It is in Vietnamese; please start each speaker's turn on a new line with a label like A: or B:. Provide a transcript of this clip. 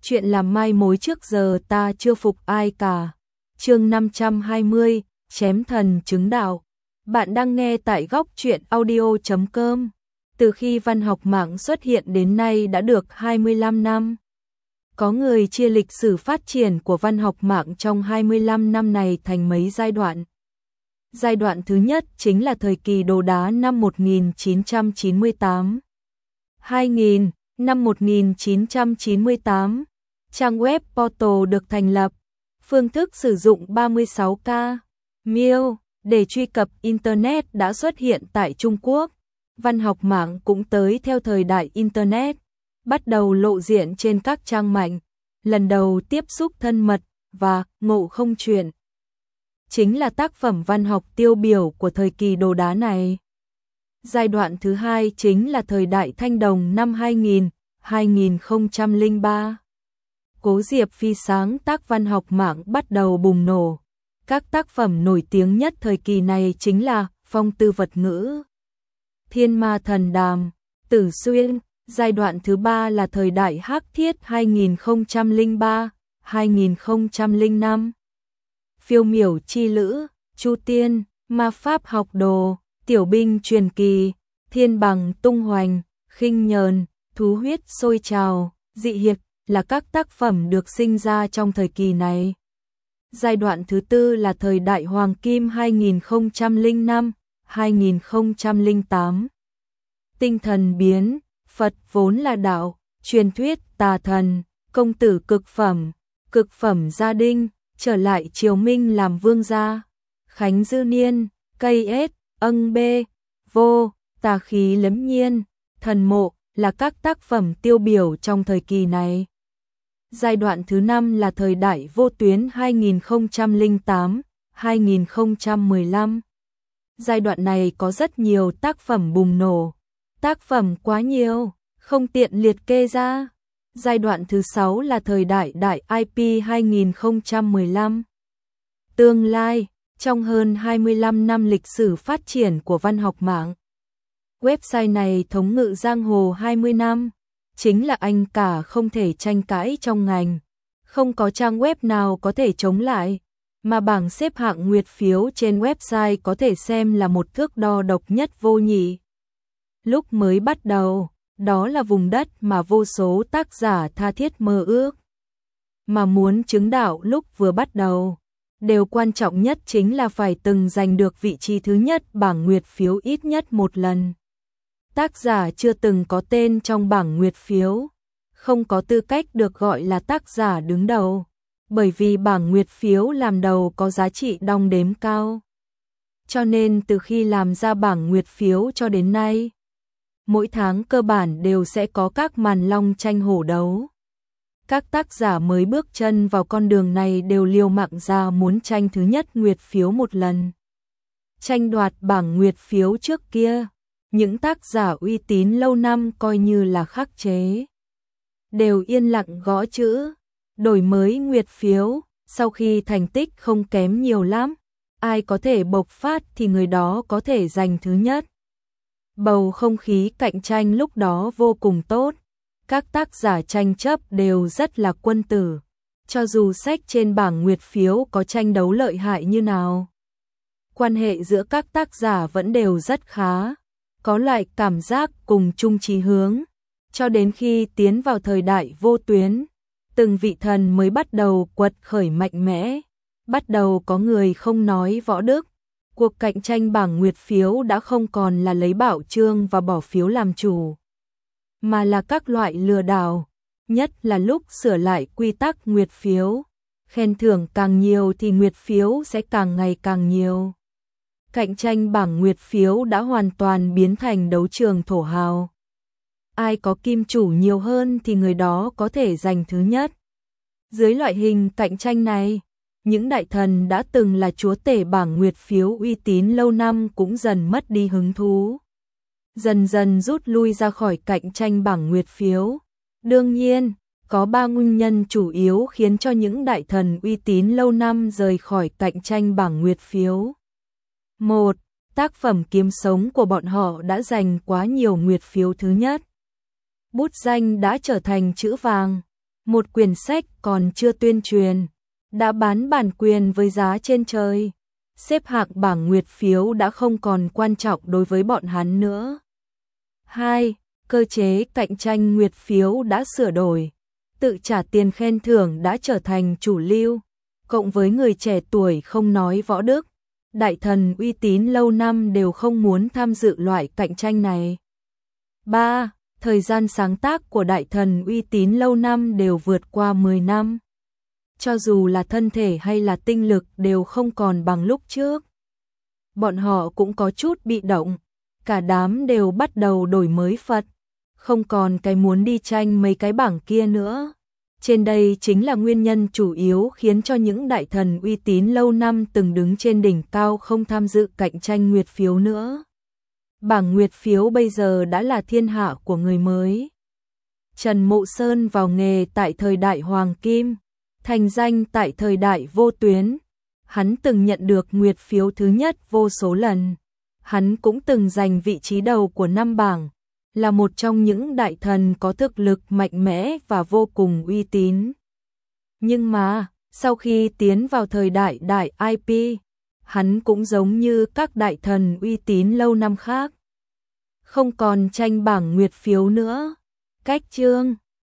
A: chuyện làm mai mối trước giờ ta chưa phục ai cả. Chương 520, chém thần chứng đạo. Bạn đang nghe tại góc truyện audio.com. Từ khi văn học mạng xuất hiện đến nay đã được 25 năm. Có người chia lịch sử phát triển của văn học mạng trong 25 năm này thành mấy giai đoạn. Giai đoạn thứ nhất chính là thời kỳ đồ đá năm 1998. 2000, năm 1998, trang web portal được thành lập, phương thức sử dụng 36K, mail để truy cập Internet đã xuất hiện tại Trung Quốc. Văn học mạng cũng tới theo thời đại Internet, bắt đầu lộ diện trên các trang mạng, lần đầu tiếp xúc thân mật và Ngộ Không Truyện chính là tác phẩm văn học tiêu biểu của thời kỳ đồ đá này. Giai đoạn thứ hai chính là thời đại Thanh Đồng năm 2000, 2003. Cố Diệp Phi sáng tác văn học mạng bắt đầu bùng nổ. Các tác phẩm nổi tiếng nhất thời kỳ này chính là Phong Tư Vật Ngữ, Thiên Ma Thần Đàm, Tử Xuyên. Giai đoạn thứ ba là thời đại Hắc Thiết 2003, 2005. Phiêu Miểu Chi Lữ, Chu Tiên, Ma Pháp Học Đồ, Tiểu Binh Truyền Kỳ, Thiên Bằng Tung Hoành, Khinh Nhờn, Thú Huyết Sôi Trào, Dị Hiệp là các tác phẩm được sinh ra trong thời kỳ này. Giai đoạn thứ tư là thời đại Hoàng Kim 2005, 2008. Tinh thần biến, Phật vốn là đạo, truyền thuyết tà thần, công tử cực phẩm gia đình, trở lại triều Minh làm vương gia, Khánh Dư Niên, Cây Ết, Âng Bê, Vô, Tà Khí Lấm Nhiên, Thần Mộ là các tác phẩm tiêu biểu trong thời kỳ này. Giai đoạn thứ năm là thời đại Vô Tuyến 2008, 2015. Giai đoạn này có rất nhiều tác phẩm bùng nổ, tác phẩm quá nhiều, không tiện liệt kê ra. Giai đoạn thứ sáu là thời đại đại IP 2015. Tương lai, trong hơn 25 năm lịch sử phát triển của văn học mạng, website này thống ngự giang hồ 20 năm, chính là anh cả không thể tranh cãi trong ngành. Không có trang web nào có thể chống lại, mà bảng xếp hạng nguyệt phiếu trên website có thể xem là một thước đo độc nhất vô nhị. Lúc mới bắt đầu, đó là vùng đất mà vô số tác giả tha thiết mơ ước. Mà muốn chứng đạo lúc vừa bắt đầu, điều quan trọng nhất chính là phải từng giành được vị trí thứ nhất bảng nguyệt phiếu ít nhất một lần. Tác giả chưa từng có tên trong bảng nguyệt phiếu, không có tư cách được gọi là tác giả đứng đầu, bởi vì bảng nguyệt phiếu làm đầu có giá trị đong đếm cao. Cho nên từ khi làm ra bảng nguyệt phiếu cho đến nay, mỗi tháng cơ bản đều sẽ có các màn long tranh hổ đấu. Các tác giả mới bước chân vào con đường này đều liều mạng ra muốn tranh thứ nhất nguyệt phiếu một lần. Tranh đoạt bảng nguyệt phiếu trước kia, những tác giả uy tín lâu năm coi như là khắc chế, đều yên lặng gõ chữ, đổi mới nguyệt phiếu. Sau khi thành tích không kém nhiều lắm, ai có thể bộc phát thì người đó có thể giành thứ nhất. Bầu không khí cạnh tranh lúc đó vô cùng tốt, các tác giả tranh chấp đều rất là quân tử, cho dù sách trên bảng nguyệt phiếu có tranh đấu lợi hại như nào. Quan hệ giữa các tác giả vẫn đều rất khá, có loại cảm giác cùng chung chí hướng, cho đến khi tiến vào thời đại Vô Tuyến, từng vị thần mới bắt đầu quật khởi mạnh mẽ, bắt đầu có người không nói võ đức. Cuộc cạnh tranh bảng nguyệt phiếu đã không còn là lấy bảo chương và bỏ phiếu làm chủ, mà là các loại lừa đảo, nhất là lúc sửa lại quy tắc nguyệt phiếu. Khen thưởng càng nhiều thì nguyệt phiếu sẽ càng ngày càng nhiều. Cạnh tranh bảng nguyệt phiếu đã hoàn toàn biến thành đấu trường thổ hào. Ai có kim chủ nhiều hơn thì người đó có thể giành thứ nhất. Dưới loại hình cạnh tranh này, những đại thần đã từng là chúa tể bảng nguyệt phiếu uy tín lâu năm cũng dần mất đi hứng thú, dần dần rút lui ra khỏi cạnh tranh bảng nguyệt phiếu. Đương nhiên, có 3 nguyên nhân chủ yếu khiến cho những đại thần uy tín lâu năm rời khỏi cạnh tranh bảng nguyệt phiếu. 1. Tác phẩm kiếm sống của bọn họ đã giành quá nhiều nguyệt phiếu thứ nhất. Bút danh đã trở thành chữ vàng. một quyển sách còn chưa tuyên truyền, đã bán bản quyền với giá trên trời. Xếp hạng bảng nguyệt phiếu đã không còn quan trọng đối với bọn hắn nữa. 2. Cơ chế cạnh tranh nguyệt phiếu đã sửa đổi. Tự trả tiền khen thưởng đã trở thành chủ lưu, cộng với người trẻ tuổi không nói võ đức, đại thần uy tín lâu năm đều không muốn tham dự loại cạnh tranh này. 3. Thời gian sáng tác của đại thần uy tín lâu năm đều vượt qua 10 năm. Cho dù là thân thể hay là tinh lực đều không còn bằng lúc trước. Bọn họ cũng có chút bị động, cả đám đều bắt đầu đổi mới Phật, không còn cái muốn đi tranh mấy cái bảng kia nữa. Trên đây chính là nguyên nhân chủ yếu khiến cho những đại thần uy tín lâu năm từng đứng trên đỉnh cao không tham dự cạnh tranh nguyệt phiếu nữa. Bảng nguyệt phiếu bây giờ đã là thiên hạ của người mới. Trần Mộ Sơn vào nghề tại thời đại Hoàng Kim, thành danh tại thời đại Vô Tuyến. Hắn từng nhận được nguyệt phiếu thứ nhất vô số lần. Hắn cũng từng giành vị trí đầu của 5 bảng, là một trong những đại thần có thực lực mạnh mẽ và vô cùng uy tín. Nhưng mà, sau khi tiến vào thời đại đại IP, hắn cũng giống như các đại thần uy tín lâu năm khác, không còn tranh bảng nguyệt phiếu nữa. Cách chương